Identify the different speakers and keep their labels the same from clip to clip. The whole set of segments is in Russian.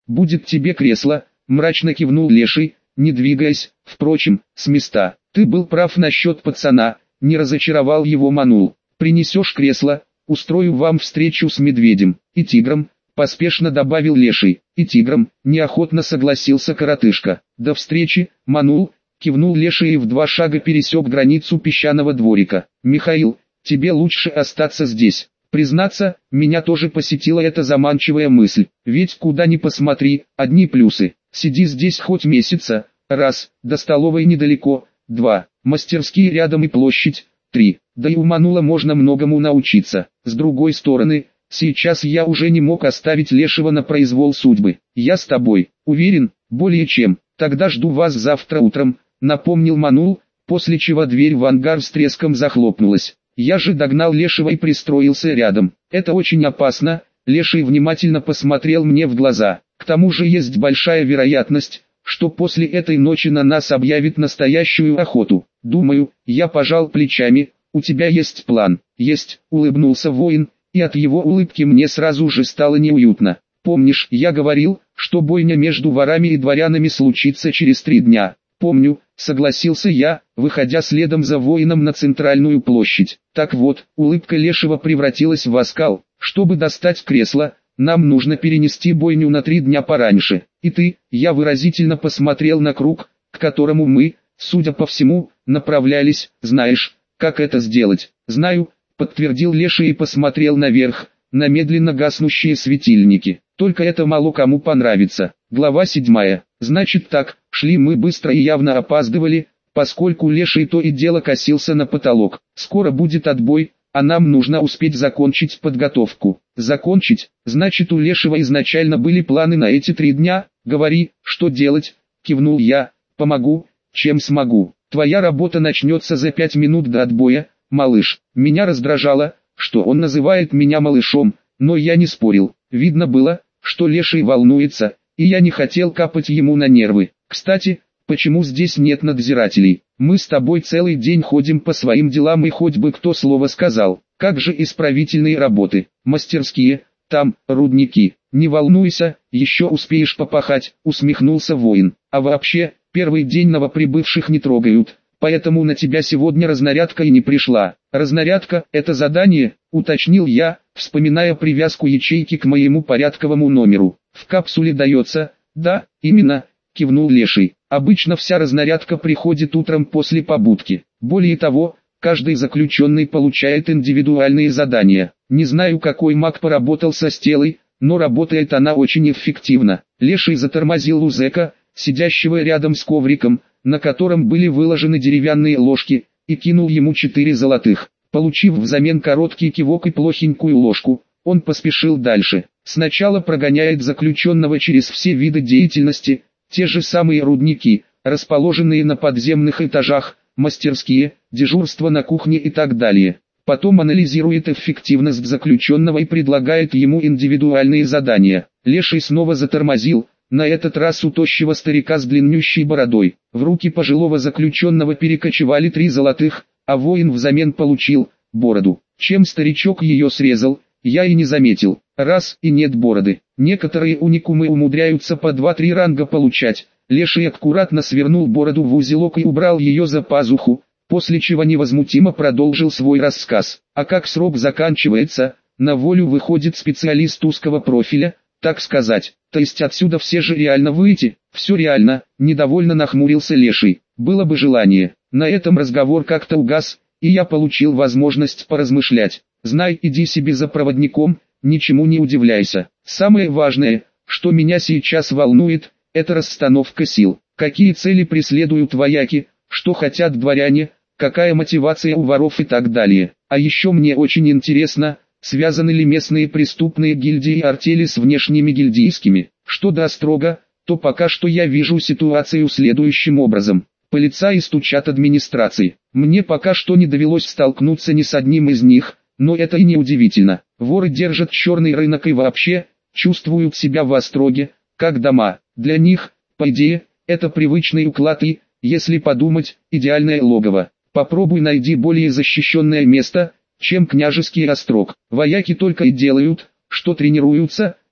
Speaker 1: будет тебе кресло, мрачно кивнул Леший, не двигаясь, впрочем, с места. Ты был прав насчет пацана, не разочаровал его Манул. Принесешь кресло, устрою вам встречу с медведем и тигром, поспешно добавил Леший. И тигром, неохотно согласился коротышка. До встречи, Манул, кивнул Леший и в 2 шага пересек границу песчаного дворика. Михаил, тебе лучше остаться здесь. Признаться, меня тоже посетила эта заманчивая мысль, ведь куда ни посмотри, одни плюсы. Сиди здесь хоть месяца, раз, до столовой недалеко, 2, мастерские рядом и площадь, 3, да и у Манула можно многому научиться. С другой стороны, сейчас я уже не мог оставить Лешего на произвол судьбы. Я с тобой, уверен, более чем, тогда жду вас завтра утром, напомнил Манул, после чего дверь в ангар с треском захлопнулась. Я же догнал Лешего и пристроился рядом. Это очень опасно, Леший внимательно посмотрел мне в глаза. К тому же есть большая вероятность, что после этой ночи на нас объявят настоящую охоту. Думаю, я пожал плечами, у тебя есть план. Есть, улыбнулся воин, и от его улыбки мне сразу же стало неуютно. Помнишь, я говорил, что бойня между ворами и дворянами случится через 3 дня? Помню, согласился я, выходя следом за воином на центральную площадь. Так вот, улыбка Лешего превратилась в оскал. Чтобы достать кресло, нам нужно перенести бойню на 3 дня пораньше. И ты, я выразительно посмотрел на круг, к которому мы, судя по всему, направлялись. Знаешь, как это сделать? Знаю, подтвердил Леший и посмотрел наверх, на медленно гаснущие светильники. Только это мало кому понравится. Глава 7. Значит так, шли мы быстро и явно опаздывали, поскольку Леший то и дело косился на потолок. Скоро будет отбой, а нам нужно успеть закончить подготовку. Закончить, значит у Лешего изначально были планы на эти 3 дня. Говори, что делать, кивнул я, помогу, чем смогу. Твоя работа начнется за 5 минут до отбоя, малыш. Меня раздражало, что он называет меня малышом, но я не спорил. Видно было, что Леший волнуется, и я не хотел капать ему на нервы. Кстати, почему здесь нет надзирателей? Мы с тобой целый день ходим по своим делам и хоть бы кто слово сказал. Как же исправительные работы, мастерские, там, рудники. Не волнуйся, еще успеешь попахать, усмехнулся воин. А вообще, первый день новоприбывших не трогают, поэтому на тебя сегодня разнарядка и не пришла. Разнарядка – это задание, уточнил я, вспоминая привязку ячейки к моему порядковому номеру. В капсуле дается, да, именно, кивнул Леший. Обычно вся разнарядка приходит утром после побудки. Более того, каждый заключенный получает индивидуальные задания. Не знаю, какой маг поработал со стелой, но работает она очень эффективно. Леший затормозил у зэка, сидящего рядом с ковриком, на котором были выложены деревянные ложки, и кинул ему 4 золотых. Получив взамен короткий кивок и плохенькую ложку, он поспешил дальше. Сначала прогоняет заключенного через все виды деятельности, те же самые рудники, расположенные на подземных этажах, мастерские, дежурство на кухне и так далее. Потом анализирует эффективность заключенного и предлагает ему индивидуальные задания. Леший снова затормозил, на этот раз у тощего старика с длиннющей бородой. В руки пожилого заключенного перекочевали 3 золотых, а воин взамен получил бороду. Чем старичок ее срезал, я и не заметил. Раз и нет бороды. Некоторые уникумы умудряются по 2-3 ранга получать. Леший аккуратно свернул бороду в узелок и убрал ее за пазуху, после чего невозмутимо продолжил свой рассказ. А как срок заканчивается, на волю выходит специалист узкого профиля, так сказать. То есть отсюда все же реально выйти? Все реально, недовольно нахмурился Леший. Было бы желание. На этом разговор как-то угас, и я получил возможность поразмышлять. Знай, иди себе за проводником, ничему не удивляйся. Самое важное, что меня сейчас волнует, это расстановка сил. Какие цели преследуют вояки, что хотят дворяне, какая мотивация у воров и так далее. А еще мне очень интересно, связаны ли местные преступные гильдии и артели с внешними гильдейскими. Что до Острога, то пока что я вижу ситуацию следующим образом. Полицаи стучат администрации. Мне пока что не довелось столкнуться ни с одним из них, но это и не удивительно. Воры держат черный рынок и вообще, чувствуют себя в Остроге, как дома. Для них, по идее, это привычный уклад и, если подумать, идеальное логово. Попробуй найди более защищенное место, чем княжеский Острог. Вояки только и делают, что тренируются,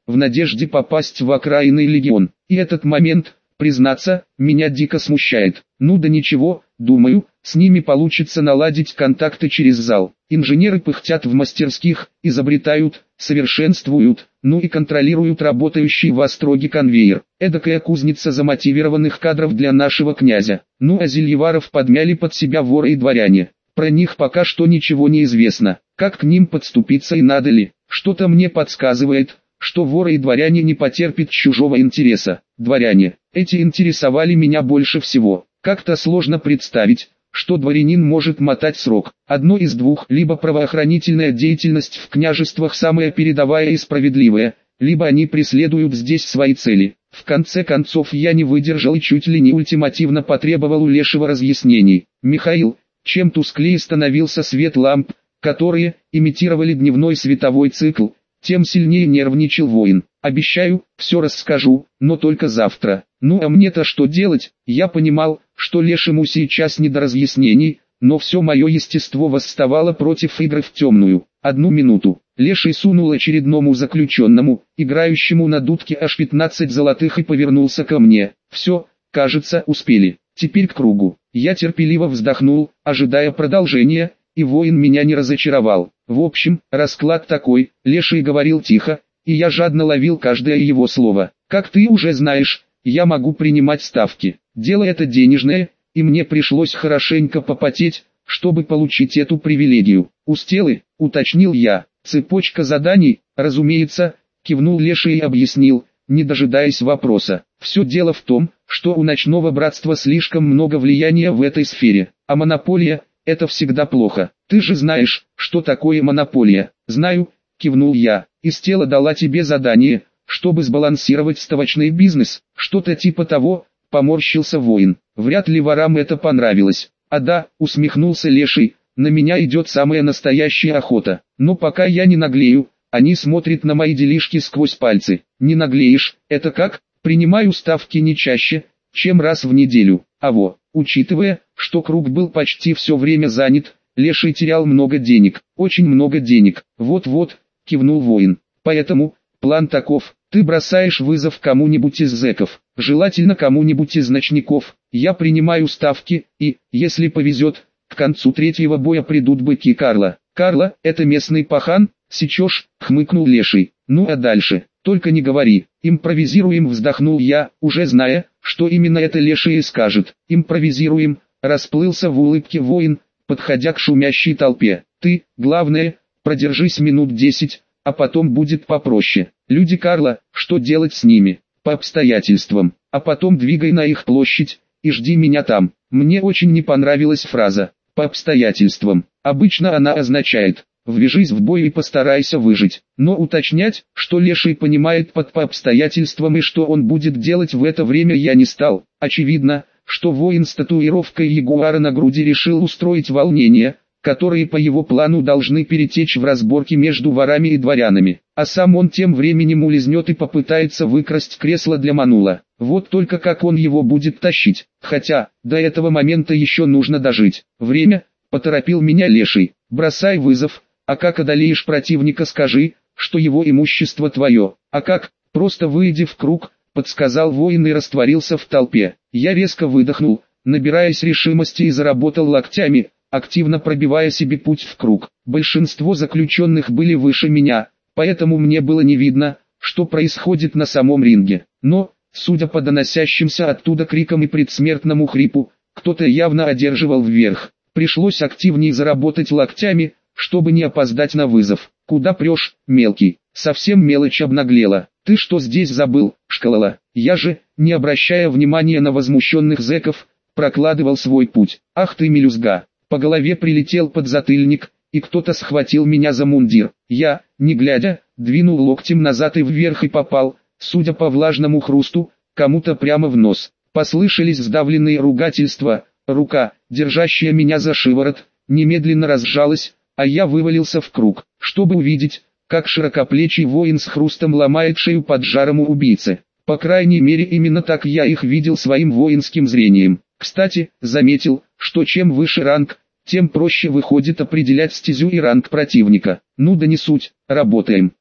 Speaker 1: в надежде попасть в окраинный легион. И этот момент, признаться, меня дико смущает. Ну да ничего, думаю, с ними получится наладить контакты через зал. Инженеры пыхтят в мастерских, изобретают, совершенствуют, ну и контролируют работающий в остроге конвейер. Эдакая кузница замотивированных кадров для нашего князя. Ну а зельеваров подмяли под себя воры и дворяне. Про них пока что ничего не известно. Как к ним подступиться и надо ли? Что-то мне подсказывает, что воры и дворяне не потерпят чужого интереса. Дворяне, эти интересовали меня больше всего. Как-то сложно представить, что дворянин может мотать срок. Одно из двух: либо правоохранительная деятельность в княжествах самая передовая и справедливая, либо они преследуют здесь свои цели. В конце концов я не выдержал и чуть ли не ультимативно потребовал у Лешего разъяснений. «Михаил», чем тусклее становился свет ламп, которые имитировали дневной световой цикл, тем сильнее нервничал воин. «Обещаю, все расскажу, но только завтра». Ну а мне-то что делать? Я понимал, что Лешему сейчас не до разъяснений, но все мое естество восставало против игры в темную. «Одну минуту». Леший сунул очередному заключенному, играющему на дудке аж 15 золотых, и повернулся ко мне. «Все, кажется, успели. Теперь к кругу». Я терпеливо вздохнул, ожидая продолжения, и воин меня не разочаровал. В общем, расклад такой: Леший говорил тихо, и я жадно ловил каждое его слово. «Как ты уже знаешь, я могу принимать ставки. Дело это денежное, и мне пришлось хорошенько попотеть, чтобы получить эту привилегию». «Устелы?» — уточнил я. «Цепочка заданий, разумеется», — кивнул Леший и объяснил, не дожидаясь вопроса. «Все дело в том, что у ночного братства слишком много влияния в этой сфере, а монополия — это всегда плохо. Ты же знаешь, что такое монополия». «Знаю», — кивнул я. «Истела дала тебе задание, чтобы сбалансировать ставочный бизнес». «Что-то типа того», — поморщился воин. «Вряд ли ворам это понравилось». «А да», — усмехнулся Леший, — «на меня идет самая настоящая охота. Но пока я не наглею, они смотрят на мои делишки сквозь пальцы». «Не наглеешь, это как?» «Принимаю ставки не чаще, чем раз в неделю». Учитывая, что круг был почти все время занят, Леший терял много денег, очень много денег. «Вот-вот», — кивнул воин. «Поэтому, план таков: ты бросаешь вызов кому-нибудь из зэков, желательно кому-нибудь из ночников. Я принимаю ставки, и, если повезет, к концу третьего боя придут быки Карла». «Карла — это местный пахан, сечешь?» — хмыкнул Леший. «Ну а дальше? Только не говори». «Импровизируем», — вздохнул я, уже зная, что именно это Леший и скажет. «Импровизируем», — расплылся в улыбке воин, подходя к шумящей толпе. «Ты, главное, продержись минут 10, а потом будет попроще. Люди Карла, что делать с ними? По обстоятельствам. А потом двигай на их площадь и жди меня там». Мне очень не понравилась фраза «по обстоятельствам». Обычно она означает «ввяжись в бой и постарайся выжить». Но уточнять, что Леший понимает под «по обстоятельствам» и что он будет делать в это время, я не стал. Очевидно, что воин с татуировкой ягуара на груди решил устроить волнение, которые по его плану должны перетечь в разборки между ворами и дворянами. А сам он тем временем улизнет и попытается выкрасть кресло для Манула. Вот только как он его будет тащить? Хотя, до этого момента еще нужно дожить. «Время», — поторопил меня Леший. «Бросай вызов, а как одолеешь противника, скажи, что его имущество твое». «А как? Просто выйди в круг», — подсказал воин и растворился в толпе. Я резко выдохнул, набираясь решимости, и заработал локтями, активно пробивая себе путь в круг. Большинство заключенных были выше меня, поэтому мне было не видно, что происходит на самом ринге. Но, судя по доносящимся оттуда крикам и предсмертному хрипу, кто-то явно одерживал вверх. Пришлось активнее заработать локтями, чтобы не опоздать на вызов. «Куда прешь, мелкий?» Совсем мелочь обнаглела. «Ты что здесь забыл, шкалала?» Я же, не обращая внимания на возмущенных зэков, прокладывал свой путь. «Ах ты мелюзга!» По голове прилетел подзатыльник, и кто-то схватил меня за мундир. Я, не глядя, двинул локтем назад и вверх и попал, судя по влажному хрусту, кому-то прямо в нос. Послышались сдавленные ругательства, рука, держащая меня за шиворот, немедленно разжалась, а я вывалился в круг, чтобы увидеть, как широкоплечий воин с хрустом ломает шею поджарому убийце. По крайней мере, именно так я их видел своим воинским зрением. Кстати, заметил, что чем выше ранг, тем проще выходит определять стезю и ранг противника. Ну да не суть, работаем.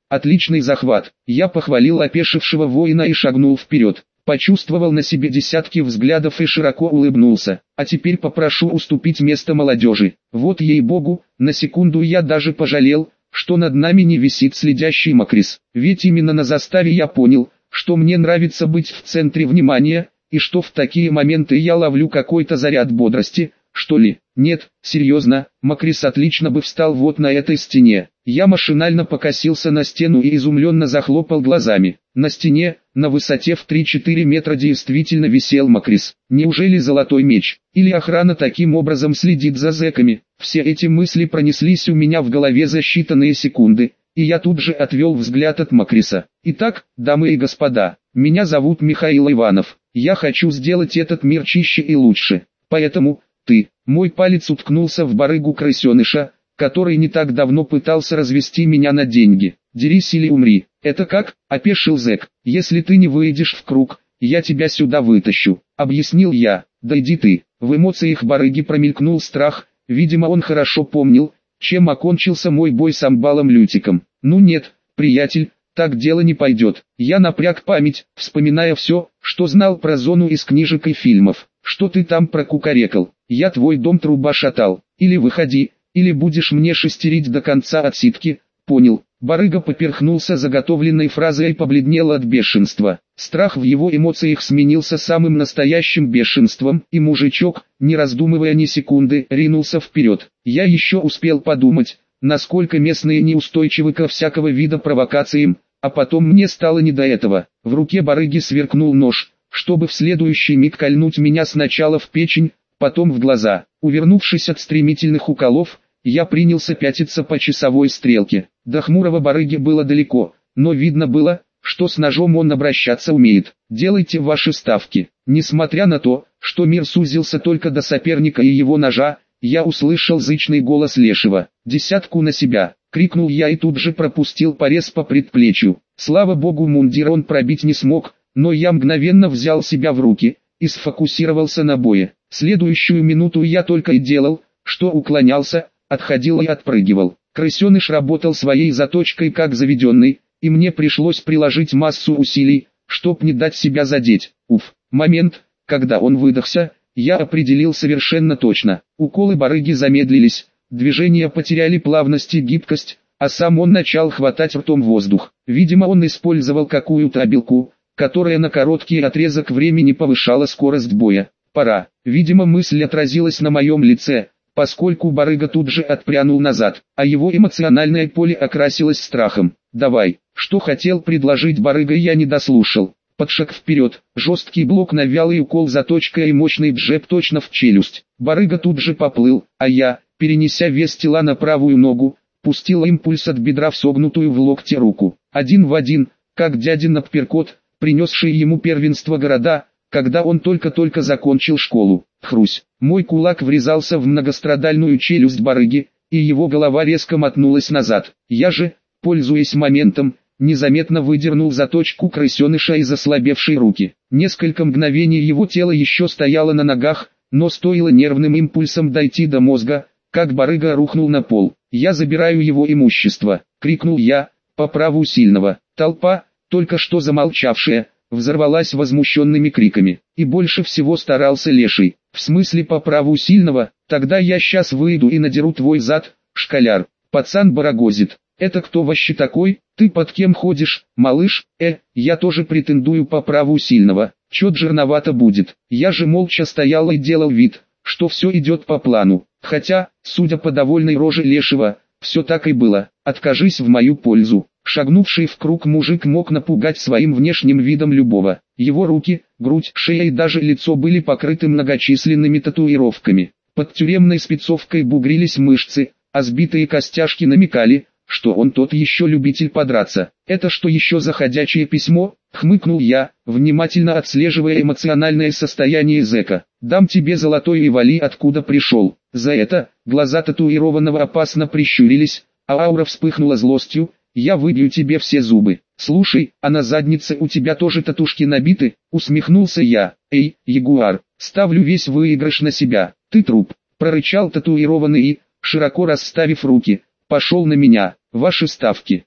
Speaker 1: Отличный захват. Я похвалил опешившего воина и шагнул вперед. Почувствовал на себе десятки взглядов и широко улыбнулся. А теперь попрошу уступить место молодежи. Вот ей-богу, на секунду я даже пожалел, что над нами не висит следящий Макрис. Ведь именно на заставе я понял, что мне нравится быть в центре внимания, и что в такие моменты я ловлю какой-то заряд бодрости, что ли. Нет, серьезно, Макрис отлично бы встал вот на этой стене. Я машинально покосился на стену и изумленно захлопал глазами. На стене, на высоте в 3-4 метра действительно висел Макрис. Неужели золотой меч? Или охрана таким образом следит за зэками? Все эти мысли пронеслись у меня в голове за считанные секунды, и я тут же отвел взгляд от Макриса. Итак, дамы и господа, меня зовут Михаил Иванов. Я хочу сделать этот мир чище и лучше. Поэтому, мой палец уткнулся в барыгу-крысеныша, который не так давно пытался развести меня на деньги. Дерись или умри. Это как? Опешил зэк. Если ты не выйдешь в круг, я тебя сюда вытащу, объяснил я. Да иди ты. В эмоциях барыги промелькнул страх, видимо он хорошо помнил, чем окончился мой бой с амбалом Лютиком. Ну нет, приятель, так дело не пойдет. Я напряг память, вспоминая все, что знал про зону из книжек и фильмов. Что ты там прокукарекал? Я твой дом труба шатал. Или выходи, или будешь мне шестерить до конца отсидки. Понял. Барыга поперхнулся заготовленной фразой и побледнел от бешенства. Страх в его эмоциях сменился самым настоящим бешенством, и мужичок, не раздумывая ни секунды, ринулся вперед. Я еще успел подумать, насколько местные неустойчивы ко всякого вида провокациям, а потом мне стало не до этого. В руке барыги сверкнул нож, чтобы в следующий миг кольнуть меня сначала в печень, потом в глаза. Увернувшись от стремительных уколов, я принялся пятиться по часовой стрелке. До хмурого барыги было далеко, но видно было, что с ножом он обращаться умеет. Делайте ваши ставки. Несмотря на то, что мир сузился только до соперника и его ножа, я услышал зычный голос Лешего. «Десятку на себя!» — крикнул я и тут же пропустил порез по предплечью. Слава богу, мундир он пробить не смог, но я мгновенно взял себя в руки и сфокусировался на бое. Следующую минуту я только и делал, что уклонялся, отходил и отпрыгивал. Крысеныш работал своей заточкой как заведенный, и мне пришлось приложить массу усилий, чтоб не дать себя задеть. Момент, когда он выдохся, я определил совершенно точно. Уколы барыги замедлились, движения потеряли плавность и гибкость, а сам он начал хватать ртом воздух. Видимо, он использовал какую-то обилку, которая на короткий отрезок времени повышала скорость боя. Пора. Видимо, мысль отразилась на моем лице, поскольку барыга тут же отпрянул назад, а его эмоциональное поле окрасилось страхом. «Давай». Что хотел предложить барыга, я не дослушал. Под шаг вперед, жесткий блок на вялый укол заточкой и мощный джеб точно в челюсть. Барыга тут же поплыл, а я, перенеся вес тела на правую ногу, пустил импульс от бедра в согнутую в локте руку. Один в один, как дядин апперкот, принесший ему первенство города, когда он только-только закончил школу. Хрусь. Мой кулак врезался в многострадальную челюсть барыги, и его голова резко мотнулась назад. Я же, пользуясь моментом, незаметно выдернул заточку крысеныша из ослабевшей руки. Несколько мгновений его тело еще стояло на ногах, но стоило нервным импульсом дойти до мозга, как барыга рухнул на пол. «Я забираю его имущество!» — крикнул я, по праву сильного. Толпа, только что замолчавшая, взорвалась возмущенными криками. И больше всего старался Леший. «В смысле по праву сильного? Тогда я сейчас выйду и надеру твой зад, школяр!» Пацан барагозит. «Это кто вообще такой? Ты под кем ходишь, малыш?» Я тоже претендую по праву сильного. Чё-то жирновато будет. Я же молча стоял и делал вид, что все идет по плану. Хотя, судя по довольной роже Лешего, все так и было. «Откажись в мою пользу». Шагнувший в круг мужик мог напугать своим внешним видом любого. Его руки, грудь, шея и даже лицо были покрыты многочисленными татуировками. Под тюремной спецовкой бугрились мышцы, а сбитые костяшки намекали, что он тот еще любитель подраться. «Это что еще за ходячее письмо?» — хмыкнул я, внимательно отслеживая эмоциональное состояние зэка. «Дам тебе золотой и вали откуда пришел». За это, глаза татуированного опасно прищурились, а аура вспыхнула злостью. «Я выбью тебе все зубы». «Слушай, а на заднице у тебя тоже татушки набиты?» — усмехнулся я. «Эй, ягуар, ставлю весь выигрыш на себя. Ты труп», — прорычал татуированный и, широко расставив руки, пошел на меня. «Ваши ставки».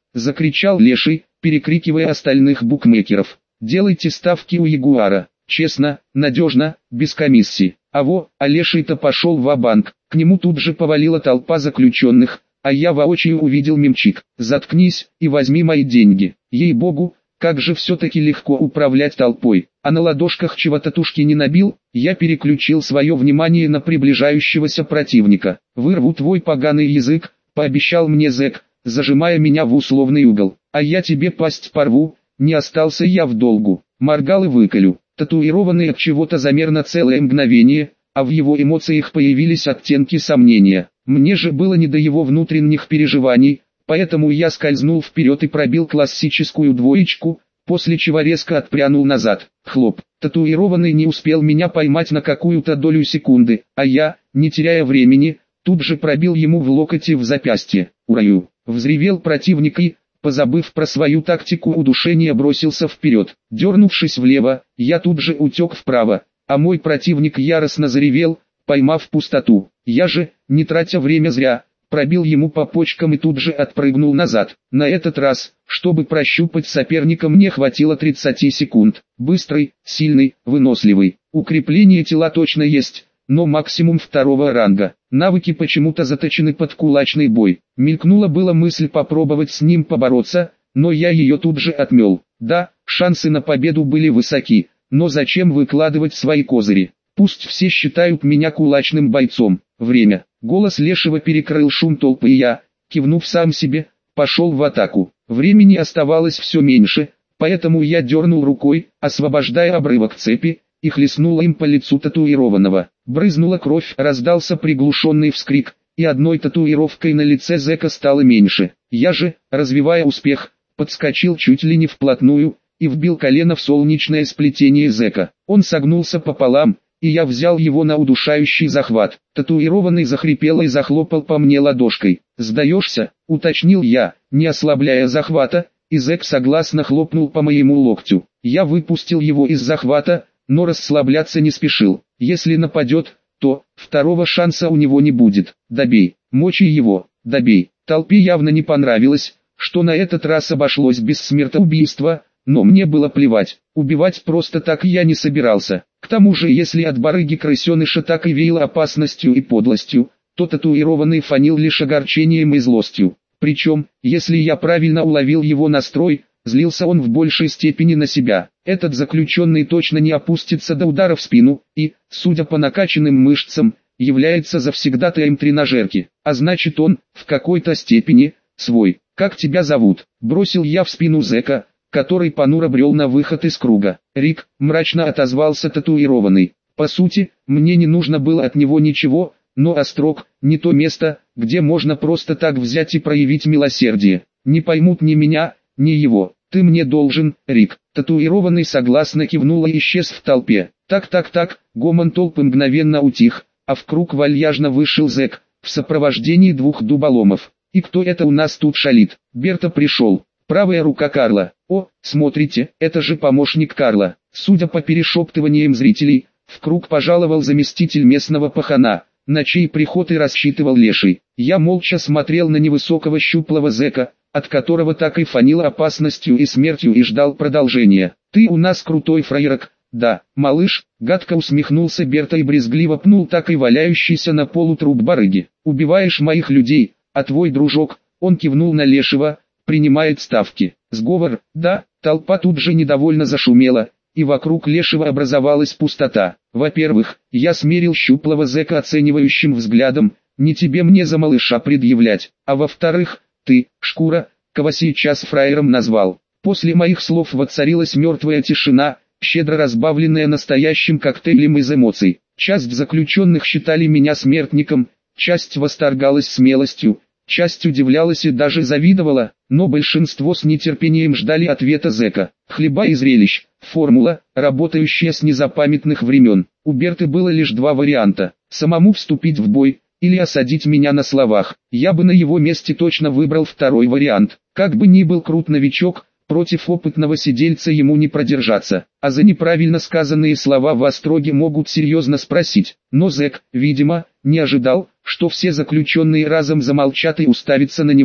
Speaker 1: закричал Леший, перекрикивая остальных букмекеров. «Делайте ставки у Ягуара. Честно, надежно, без комиссии». А Леший-то пошел ва-банк. К нему тут же повалила толпа заключенных, а я воочию увидел мемчик. «Заткнись и возьми мои деньги». Ей-богу, как же все-таки легко управлять толпой. А на ладошках чего татушки не набил, я переключил свое внимание на приближающегося противника. «Вырву твой поганый язык», — пообещал мне зэк, зажимая меня в условный угол. «А я тебе пасть порву, не остался я в долгу». Моргал и выколю. Татуированный от чего-то замер на целое мгновение, а в его эмоциях появились оттенки сомнения. Мне же было не до его внутренних переживаний, поэтому я скользнул вперед и пробил классическую двоечку, после чего резко отпрянул назад. Хлоп. Татуированный не успел меня поймать на какую-то долю секунды, а я, не теряя времени, тут же пробил ему в локоть и в запястье. «Ураю!» Взревел противник и, позабыв про свою тактику удушения, бросился вперед. Дернувшись влево, я тут же утек вправо, а мой противник яростно заревел, поймав пустоту. Я же, не тратя время зря, пробил ему по почкам и тут же отпрыгнул назад. На этот раз, чтобы прощупать соперника, мне хватило 30 секунд. Быстрый, сильный, выносливый. Укрепление тела точно есть, но максимум 2-го ранга. Навыки почему-то заточены под кулачный бой. Мелькнула была мысль попробовать с ним побороться, но я ее тут же отмел. Да, шансы на победу были высоки, но зачем выкладывать свои козыри? Пусть все считают меня кулачным бойцом. Время. Голос Лешего перекрыл шум толпы и я, кивнув сам себе, пошел в атаку. Времени оставалось все меньше, поэтому я дернул рукой, освобождая обрывок цепи, и хлестнула им по лицу татуированного. Брызнула кровь, раздался приглушенный вскрик, и одной татуировкой на лице зэка стало меньше. Я же, развивая успех, подскочил чуть ли не вплотную, и вбил колено в солнечное сплетение зэка. Он согнулся пополам, и я взял его на удушающий захват. Татуированный захрипел и захлопал по мне ладошкой. «Сдаешься?» — уточнил я, не ослабляя захвата, и зэк согласно хлопнул по моему локтю. Я выпустил его из захвата, но расслабляться не спешил. Если нападет, то второго шанса у него не будет. Добей, мочи его, добей. Толпе явно не понравилось, что на этот раз обошлось без смертоубийства, но мне было плевать. Убивать просто так я не собирался. К тому же, если от барыги-крысеныша так и веяло опасностью и подлостью, то татуированный фанил лишь огорчением и злостью. Причем, если я правильно уловил его настрой, злился он в большей степени на себя. Этот заключенный точно не опустится до удара в спину и, судя по накачанным мышцам, является завсегдатаем тренажерки. А значит, он, в какой-то степени, свой. «Как тебя зовут?» — бросил я в спину зэка, который понуро брел на выход из круга. «Рик», — мрачно отозвался татуированный. По сути, мне не нужно было от него ничего, но острог — не то место, где можно просто так взять и проявить милосердие. Не поймут ни меня, ни его. «Ты мне должен, Рик». Татуированный согласно кивнул и исчез в толпе. Так, гомон толпы мгновенно утих, а в круг вальяжно вышел зэк, в сопровождении 2 дуболомов. «И кто это у нас тут шалит?» Берта пришел. Правая рука Карла. «О, смотрите, это же помощник Карла». Судя по перешептываниям зрителей, в круг пожаловал заместитель местного пахана, на чей приход и рассчитывал Леший. Я молча смотрел на невысокого щуплого зэка, от которого так и фанило опасностью и смертью, и ждал продолжения. «Ты у нас крутой фраерок». «Да, малыш», — гадко усмехнулся Берта и брезгливо пнул так и валяющийся на полу труп барыги. «Убиваешь моих людей, а твой дружок», — он кивнул на Лешего, — «принимает ставки». Сговор, да, толпа тут же недовольно зашумела, и вокруг Лешего образовалась пустота. Во-первых, я смерил щуплого зэка оценивающим взглядом, не тебе мне за малыша предъявлять, а во-вторых, ты, шкура, кого сейчас фраером назвал. После моих слов воцарилась мертвая тишина, щедро разбавленная настоящим коктейлем из эмоций. Часть заключенных считали меня смертником, часть восторгалась смелостью, часть удивлялась и даже завидовала, но большинство с нетерпением ждали ответа зэка. Хлеба и зрелищ, формула, работающая с незапамятных времен. У Берты было лишь 2 варианта: самому вступить в бой, или осадить меня на словах. Я бы на его месте точно выбрал 2-й вариант. Как бы ни был крут новичок, против опытного сидельца ему не продержаться, а за неправильно сказанные слова в остроге могут серьезно спросить. Но зэк, видимо, не ожидал, что все заключенные разом замолчат и уставятся на него,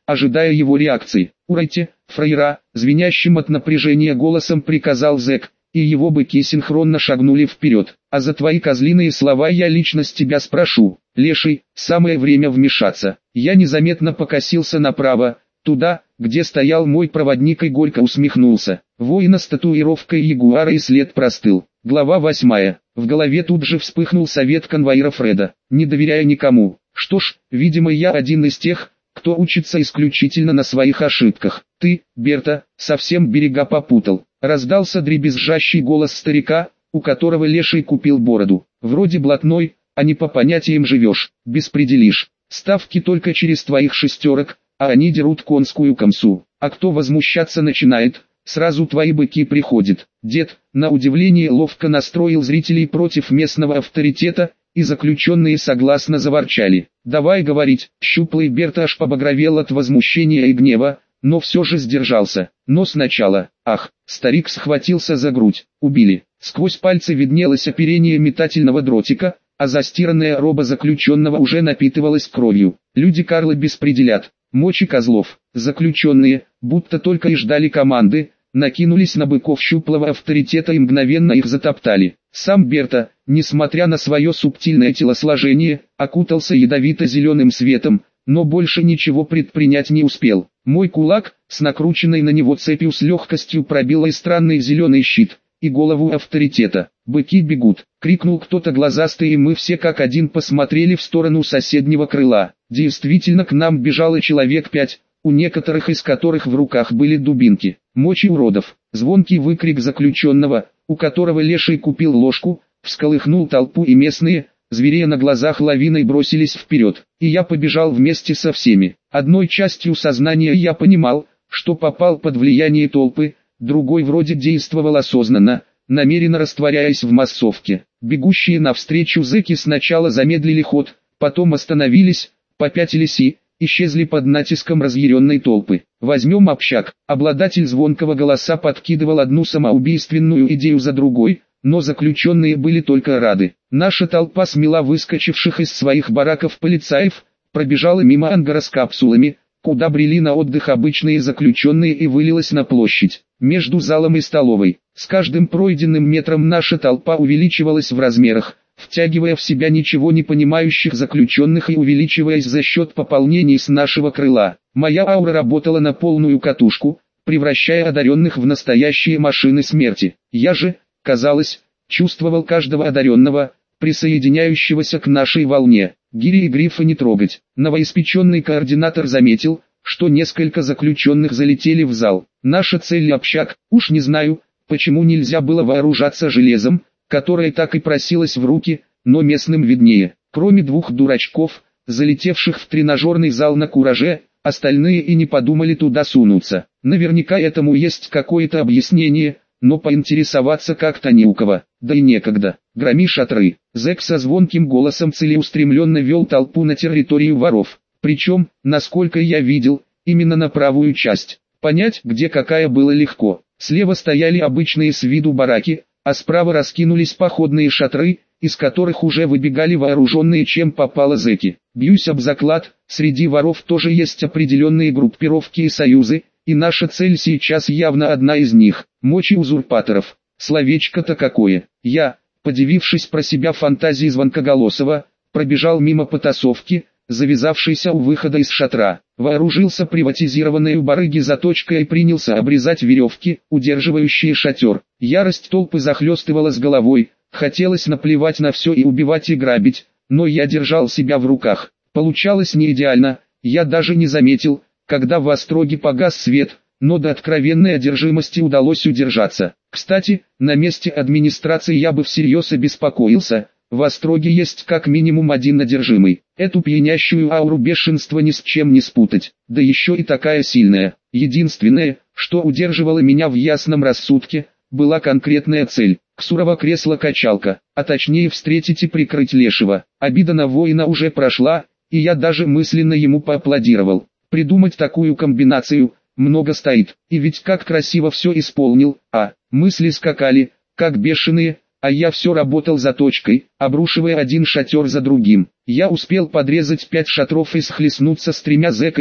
Speaker 1: ожидая его реакции. «Урайте, фраера!» — звенящим от напряжения голосом приказал зэк, и его быки синхронно шагнули вперед. «А за твои козлиные слова я лично с тебя спрошу, леший, самое время вмешаться». Я незаметно покосился направо, туда, где стоял мой проводник, и горько усмехнулся. Воина с татуировкой ягуара и след простыл. Глава 8. В голове тут же вспыхнул совет конвоира Фреда. Не доверяя никому. Что ж, видимо, я один из тех, кто учится исключительно на своих ошибках. «Ты, Берта, совсем берега попутал», — раздался дребезжащий голос старика, у которого леший купил бороду. «Вроде блатной, а не по понятиям живешь, беспределишь. Ставки только через твоих шестерок, а они дерут конскую камсу. А кто возмущаться начинает, сразу твои быки приходят». Дед, на удивление, ловко настроил зрителей против местного авторитета, и заключенные согласно заворчали. «Давай говорить». Щуплый Берта аж побагровел от возмущения и гнева, но все же сдержался. «Но сначала...» Ах, старик схватился за грудь. «Убили». Сквозь пальцы виднелось оперение метательного дротика, а застиранная роба заключенного уже напитывалась кровью. Люди Карла беспределят. Мочи козлов. Заключенные, будто только и ждали команды, накинулись на быков щуплого авторитета и мгновенно их затоптали. Сам Берта, несмотря на свое субтильное телосложение, окутался ядовито-зеленым светом, но больше ничего предпринять не успел. Мой кулак, с накрученной на него цепью, с легкостью пробил и странный зеленый щит, и голову авторитета. «Быки бегут!» — крикнул кто-то глазастый, и мы все как один посмотрели в сторону соседнего крыла. Действительно, к нам бежало человек 5, у некоторых из которых в руках были дубинки. «Мочи уродов!» Звонкий выкрик заключенного, у которого леший купил ложку, всколыхнул толпу, и местные, зверея на глазах, лавиной бросились вперед. И я побежал вместе со всеми. Одной частью сознания я понимал, что попал под влияние толпы, другой вроде действовал осознанно, намеренно растворяясь в массовке. Бегущие навстречу зэки сначала замедлили ход, потом остановились, попятились и исчезли под натиском разъяренной толпы. «Возьмем общак». Обладатель звонкого голоса подкидывал одну самоубийственную идею за другой, но заключенные были только рады. Наша толпа смела выскочивших из своих бараков полицаев, пробежала мимо ангара с капсулами, куда брели на отдых обычные заключенные, и вылилась на площадь, между залом и столовой. С каждым пройденным метром наша толпа увеличивалась в размерах, втягивая в себя ничего не понимающих заключенных и увеличиваясь за счет пополнений с нашего крыла. Моя аура работала на полную катушку, превращая одаренных в настоящие машины смерти. Я же, казалось, чувствовал каждого одаренного, присоединяющегося к нашей волне. Гири и грифа не трогать. Новоиспеченный координатор заметил, что несколько заключенных залетели в зал. Наша цель — общак. Уж не знаю, почему нельзя было вооружаться железом, которое так и просилось в руки, но местным виднее. Кроме двух дурачков, залетевших в тренажерный зал на кураже, остальные и не подумали туда сунуться. Наверняка этому есть какое-то объяснение, но поинтересоваться как-то не у кого, да и некогда. «Громи шатры». Зэк со звонким голосом целеустремленно вел толпу на территорию воров. Причем, насколько я видел, именно на правую часть. Понять, где какая, было легко. Слева стояли обычные с виду бараки, а справа раскинулись походные шатры, из которых уже выбегали вооруженные чем попало зэки. Бьюсь об заклад, среди воров тоже есть определенные группировки и союзы, и наша цель сейчас явно одна из них — мочи узурпаторов. Словечко-то какое. Я, подивившись про себя фантазии Звонкоголосова, пробежал мимо потасовки, завязавшейся у выхода из шатра, вооружился приватизированной у барыги заточкой и принялся обрезать веревки, удерживающие шатер. Ярость толпы захлестывала с головой, хотелось наплевать на все и убивать и грабить, но я держал себя в руках. Получалось не идеально, я даже не заметил, когда в остроге погас свет, но до откровенной одержимости удалось удержаться. Кстати, на месте администрации я бы всерьез обеспокоился. В Остроге есть как минимум один одержимый. Эту пьянящую ауру бешенства ни с чем не спутать, да еще и такая сильная. Единственное, что удерживало меня в ясном рассудке, была конкретная цель. Ксурова кресло-качалка, а точнее встретить и прикрыть лешего. Обида на воина уже прошла, и я даже мысленно ему поаплодировал. Придумать такую комбинацию много стоит, и ведь как красиво все исполнил, мысли скакали, как бешеные, а я все работал заточкой, обрушивая один шатер за другим. Я успел подрезать 5 шатров и схлестнуться с 3 зэками,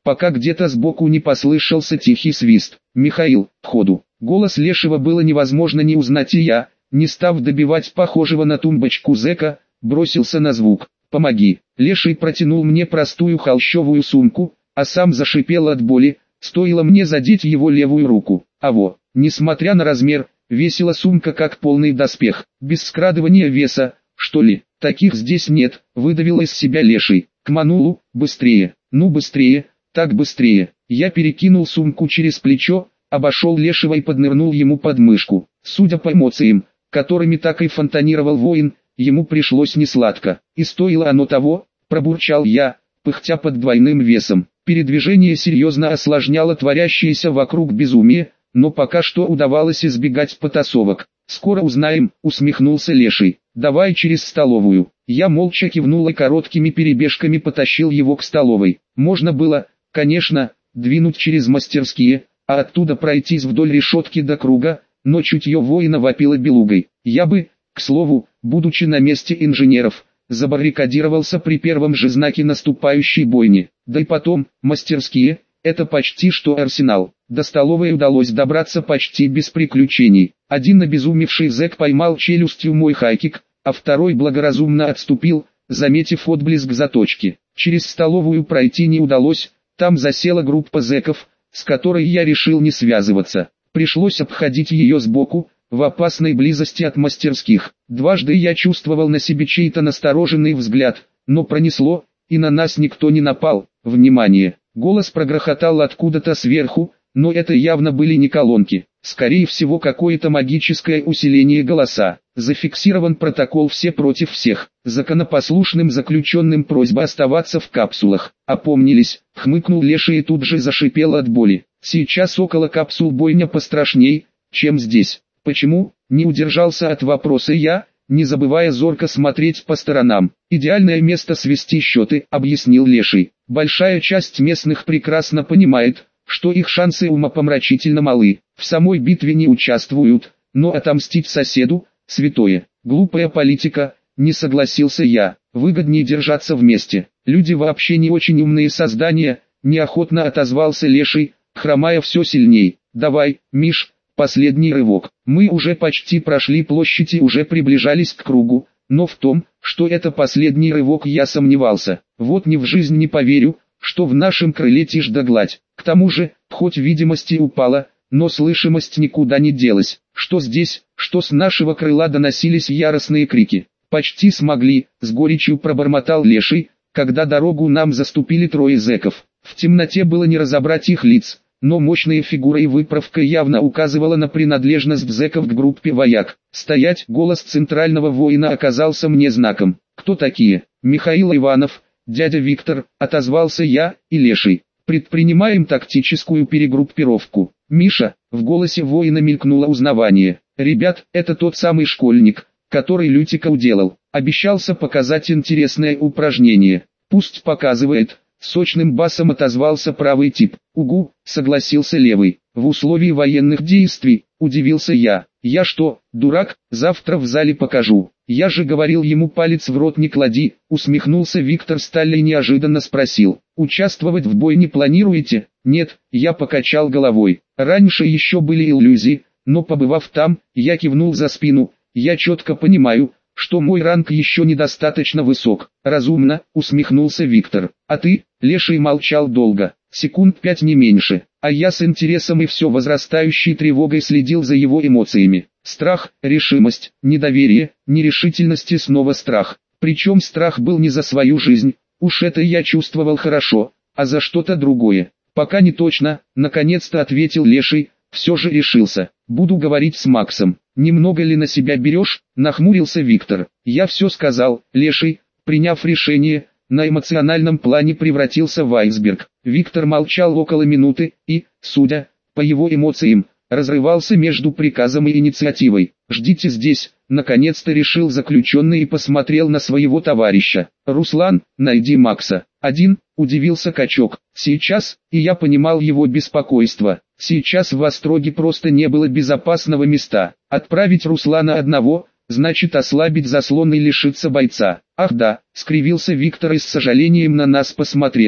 Speaker 1: пока где-то сбоку не послышался тихий свист. «Михаил, входу!» Голос Лешего было невозможно не узнать, и я, не став добивать похожего на тумбочку зэка, бросился на звук. «Помоги!» Леший протянул мне простую холщовую сумку, а сам зашипел от боли, стоило мне задеть его левую руку. Несмотря на размер, весила сумка как полный доспех, без скрадывания веса, что ли. «Таких здесь нет», — выдавил из себя Леший. «К Манулу, быстрее!» «Ну быстрее, так быстрее!» Я перекинул сумку через плечо, обошел Лешего и поднырнул ему под мышку. Судя по эмоциям, которыми так и фонтанировал воин, ему пришлось несладко. «И стоило оно того», — пробурчал я, пыхтя под двойным весом. Передвижение серьезно осложняло творящееся вокруг безумие, но пока что удавалось избегать потасовок. «Скоро узнаем», — усмехнулся Леший. «Давай через столовую». Я молча кивнул и короткими перебежками потащил его к столовой. Можно было, конечно, двинуть через мастерские, а оттуда пройтись вдоль решетки до круга, но чутье воина вопило белугой. Я бы, к слову, будучи на месте инженеров, забаррикадировался при первом же знаке наступающей бойни. Да и потом, мастерские — это почти что арсенал. До столовой удалось добраться почти без приключений. Один обезумевший зэк поймал челюстью мой хайкик, а второй благоразумно отступил, заметив отблеск заточки. Через столовую пройти не удалось, там засела группа зэков, с которой я решил не связываться. Пришлось обходить ее сбоку, в опасной близости от мастерских. Дважды я чувствовал на себе чей-то настороженный взгляд, но пронесло, и на нас никто не напал. «Внимание!» Голос прогрохотал откуда-то сверху, но это явно были не колонки. Скорее всего какое-то магическое усиление голоса. Зафиксирован протокол «все против всех». Законопослушным заключенным просьба оставаться в капсулах. Опомнились, хмыкнул Леший и тут же зашипел от боли. Сейчас около капсул бойня пострашней, чем здесь. Почему? Не удержался от вопроса я, не забывая зорко смотреть по сторонам. «Идеальное место свести счеты», — объяснил Леший. «Большая часть местных прекрасно понимает, что их шансы умопомрачительно малы, в самой битве не участвуют, но отомстить соседу — святое. Глупая политика», — не согласился я. «Выгоднее держаться вместе. Люди вообще не очень умные создания», — неохотно отозвался Леший, хромая все сильней. «Давай, Миш». Последний рывок. Мы уже почти прошли площадь и уже приближались к кругу, но в том, что это последний рывок, я сомневался. Вот ни в жизнь не поверю, что в нашем крыле тишь да гладь. К тому же, хоть видимости упала, но слышимость никуда не делась. Что здесь, что с нашего крыла доносились яростные крики. «Почти смогли», — с горечью пробормотал Леший, когда дорогу нам заступили трое зэков. В темноте было не разобрать их лиц, но мощная фигура и выправка явно указывала на принадлежность зэков к группе вояк. «Стоять!» — голос центрального воина оказался мне знаком. «Кто такие?» «Михаил Иванов, дядя Виктор», — отозвался я, и Леший. «Предпринимаем тактическую перегруппировку». «Миша», — в голосе воина мелькнуло узнавание. «Ребят, это тот самый школьник, который Лютика уделал. Обещался показать интересное упражнение. Пусть показывает». Сочным басом отозвался правый тип. «Угу», — согласился левый. «В условии военных действий», — удивился я. «Я что, дурак? Завтра в зале покажу». «Я же говорил ему палец в рот не клади», — усмехнулся Виктор Сталли и неожиданно спросил. «Участвовать в бой не планируете?» «Нет», — я покачал головой. «Раньше еще были иллюзии, но побывав там, я кивнул за спину. Я четко понимаю, что мой ранг еще недостаточно высок». «Разумно», — усмехнулся Виктор. «А ты?» — Леший молчал долго, секунд 5 не меньше, а я с интересом и все возрастающей тревогой следил за его эмоциями. Страх, решимость, недоверие, нерешительность и снова страх. Причем страх был не за свою жизнь, уж это я чувствовал хорошо, а за что-то другое. «Пока не точно», — наконец-то ответил Леший, все же решился. «Буду говорить с Максом». «Немного ли на себя берешь?» — нахмурился Виктор. «Я все сказал». Леший, приняв решение, на эмоциональном плане превратился в айсберг. Виктор молчал около минуты и, судя по его эмоциям, разрывался между приказом и инициативой. «Ждите здесь», — наконец-то решил заключенный и посмотрел на своего товарища. «Руслан, найди Макса». «Один?» — удивился качок. «Сейчас», и я понимал его беспокойство. Сейчас в Остроге просто не было безопасного места. Отправить Руслана одного — значит ослабить заслон и лишиться бойца. «Ах да», — скривился Виктор и с сожалением на нас посмотрел.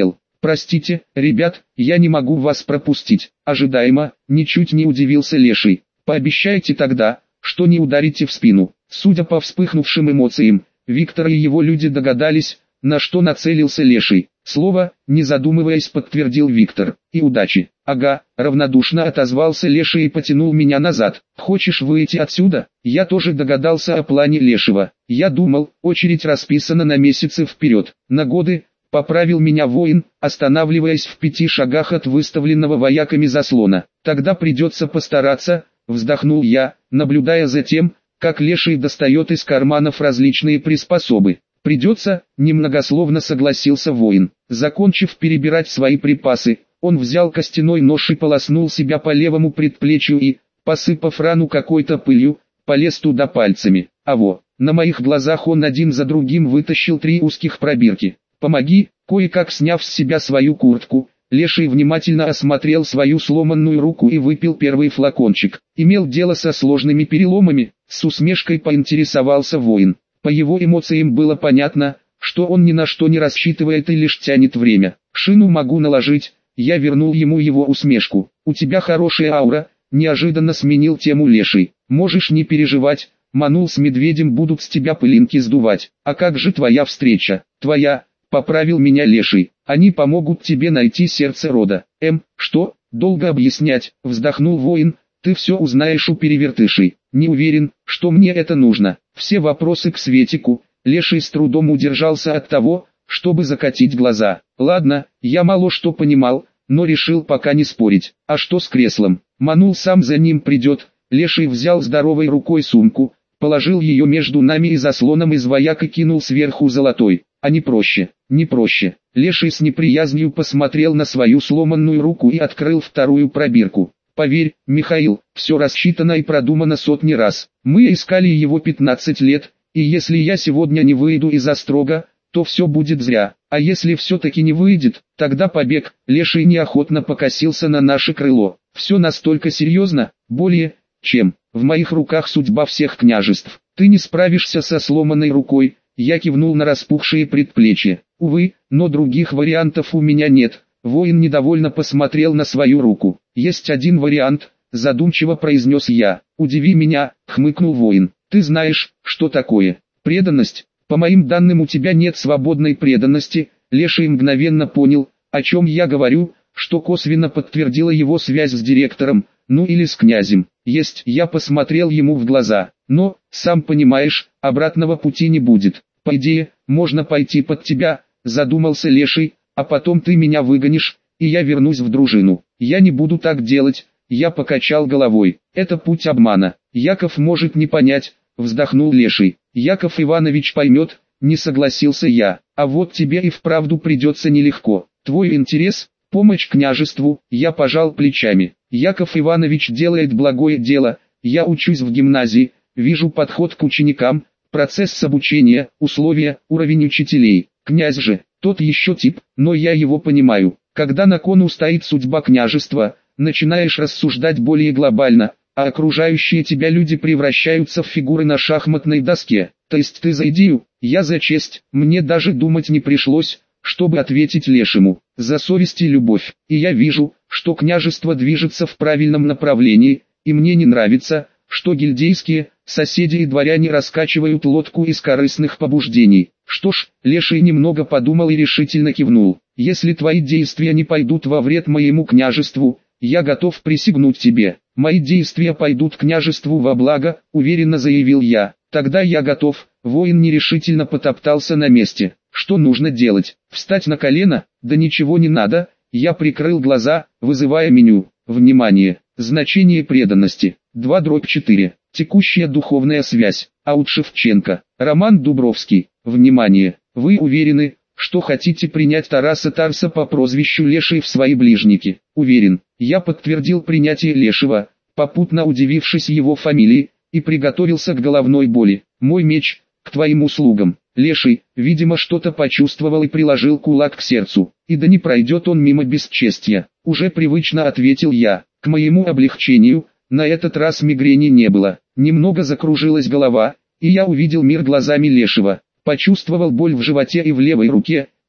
Speaker 1: Простите, ребят, я не могу вас пропустить. Ожидаемо, ничуть не удивился Леший. Пообещайте тогда, что не ударите в спину. Судя по вспыхнувшим эмоциям, Виктор и его люди догадались, на что нацелился Леший. Слово, не задумываясь, подтвердил Виктор. И удачи. Ага, равнодушно отозвался Леший и потянул меня назад. Хочешь выйти отсюда? Я тоже догадался о плане Лешего. Я думал, очередь расписана на месяцы вперед, на годы. Поправил меня воин, останавливаясь в 5 шагах от выставленного вояками заслона. Тогда придется постараться, вздохнул я, наблюдая за тем, как Леший достает из карманов различные приспособы. Придется, немногословно согласился воин. Закончив перебирать свои припасы, он взял костяной нож и полоснул себя по левому предплечью и, посыпав рану какой-то пылью, полез туда пальцами. На моих глазах он один за другим вытащил 3 узких пробирки. «Помоги», кое-как сняв с себя свою куртку, Леший внимательно осмотрел свою сломанную руку и выпил первый флакончик. Имел дело со сложными переломами, с усмешкой поинтересовался воин. По его эмоциям было понятно, что он ни на что не рассчитывает и лишь тянет время. «Шину могу наложить», я вернул ему его усмешку. «У тебя хорошая аура», неожиданно сменил тему Леший. «Можешь не переживать, Манул с Медведем будут с тебя пылинки сдувать. А как же твоя встреча?» «Твоя», поправил меня Леший. «Они помогут тебе найти сердце рода». Что? Долго объяснять, вздохнул воин. «Ты все узнаешь у перевертышей». «Не уверен, что мне это нужно». Все вопросы к Светику. Леший с трудом удержался от того, чтобы закатить глаза. Ладно, я мало что понимал, но решил пока не спорить. А что с креслом? Манул сам за ним придет. Леший взял здоровой рукой сумку, положил ее между нами и заслоном из вояк и кинул сверху золотой. А не проще, не проще. Леший с неприязнью посмотрел на свою сломанную руку и открыл вторую пробирку. «Поверь, Михаил, все рассчитано и продумано сотни раз. Мы искали его 15 лет, и если я сегодня не выйду из острога, то все будет зря. А если все-таки не выйдет, тогда побег». Леший неохотно покосился на наше крыло. «Все настолько серьезно, более, чем. В моих руках судьба всех княжеств. Ты не справишься со сломанной рукой». Я кивнул на распухшие предплечья. «Увы, но других вариантов у меня нет». Воин недовольно посмотрел на свою руку. «Есть один вариант», задумчиво произнес я. «Удиви меня», хмыкнул воин. «Ты знаешь, что такое преданность? По моим данным, у тебя нет свободной преданности». Леший мгновенно понял, о чем я говорю, что косвенно подтвердило его связь с директором, ну или с князем. «Есть», я посмотрел ему в глаза. «Но, сам понимаешь, обратного пути не будет. По идее, можно пойти под тебя», задумался Леший, «а потом ты меня выгонишь, и я вернусь в дружину». «Я не буду так делать», я покачал головой. «Это путь обмана. Яков может не понять», вздохнул Леший. «Яков Иванович поймет», не согласился я. «А вот тебе и вправду придется нелегко. Твой интерес, помощь княжеству», я пожал плечами. «Яков Иванович делает благое дело, я учусь в гимназии, вижу подход к ученикам, процесс обучения, условия, уровень учителей. Князь же, тот еще тип, но я его понимаю. Когда на кону стоит судьба княжества, начинаешь рассуждать более глобально, а окружающие тебя люди превращаются в фигуры на шахматной доске. То есть ты за идею, я за честь». Мне даже думать не пришлось, чтобы ответить Лешему. «За совесть и любовь. И я вижу, что княжество движется в правильном направлении, и мне не нравится, что гильдейские, соседи и дворяне раскачивают лодку из корыстных побуждений». «Что ж», Леший немного подумал и решительно кивнул. «Если твои действия не пойдут во вред моему княжеству, я готов присягнуть тебе». «Мои действия пойдут княжеству во благо», уверенно заявил я. «Тогда я готов». Воин нерешительно потоптался на месте. «Что нужно делать? Встать на колено? Да ничего не надо». Я прикрыл глаза, вызывая меню. Внимание! Значение преданности. 2/4. Текущая духовная связь. Аут Шевченко. Роман Дубровский. Внимание! Вы уверены, что хотите принять Тараса Тарса по прозвищу Леший в свои ближники? Уверен. Я подтвердил принятие Лешего, попутно удивившись его фамилии, и приготовился к головной боли. «Мой меч, к твоим услугам». Леший, видимо, что-то почувствовал и приложил кулак к сердцу. «И да не пройдет он мимо бесчестья», уже привычно ответил я. К моему облегчению, на этот раз мигрени не было. Немного закружилась голова, и я увидел мир глазами Лешего. Почувствовал боль в животе и в левой руке,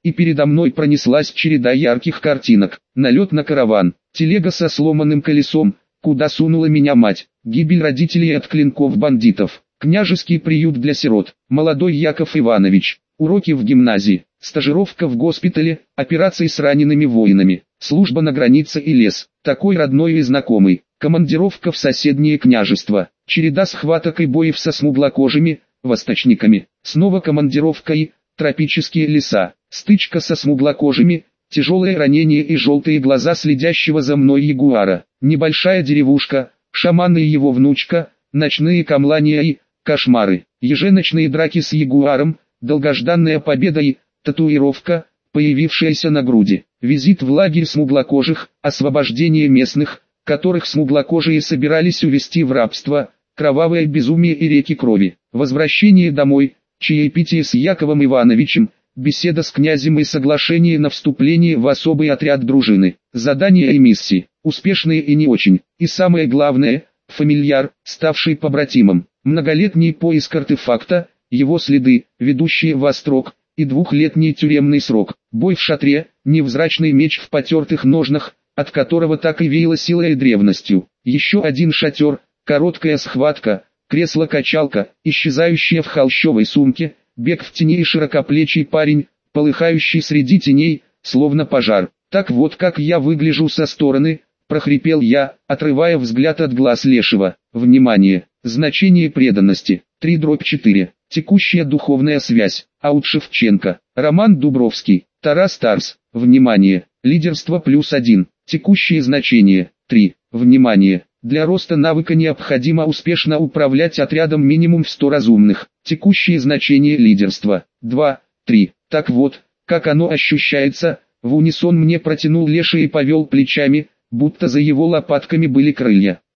Speaker 1: и передо мной пронеслась череда ярких картинок. Налет на караван, телега со сломанным колесом, куда сунула меня мать, гибель родителей от клинков бандитов, княжеский приют для сирот, молодой Яков Иванович, уроки в гимназии, стажировка в госпитале, операции с ранеными воинами, служба на границе и лес, такой родной и знакомый, командировка в соседнее княжество, череда схваток и боев со смуглокожими, восточниками, снова командировка и тропические леса, стычка со смуглокожими, тяжелое ранение и желтые глаза следящего за мной ягуара, небольшая деревушка, шаман и его внучка, ночные камлания и кошмары, еженочные драки с ягуаром, долгожданная победа и татуировка, появившаяся на груди, визит в лагерь смуглокожих, освобождение местных, которых смуглокожие собирались увести в рабство, кровавое безумие и реки крови, возвращение домой, чаепитие с Яковом Ивановичем, беседа с князем и соглашение на вступление в особый отряд дружины, задания и миссии, успешные и не очень, и самое главное, фамильяр, ставший побратимом, многолетний поиск артефакта, его следы, ведущие в острог, и 2-летний тюремный срок, бой в шатре, невзрачный меч в потертых ножнах, от которого так и веяло силой и древностью, еще один шатер, короткая схватка, кресло-качалка, исчезающее в холщовой сумке, бег в тени и широкоплечий парень, полыхающий среди теней, словно пожар. Так вот как я выгляжу со стороны, прохрипел я, отрывая взгляд от глаз Лешего. Внимание! Значение преданности. 3/4. Текущая духовная связь. Аут Шевченко. Роман Дубровский. Тарас Тарс. Внимание! Лидерство +1. Текущие значения. 3. Внимание! Для роста навыка необходимо успешно управлять отрядом минимум в 100 разумных. Текущие значения лидерства. 2, 3. Так вот, как оно ощущается, в унисон мне протянул Леша и повел плечами, будто за его лопатками были крылья.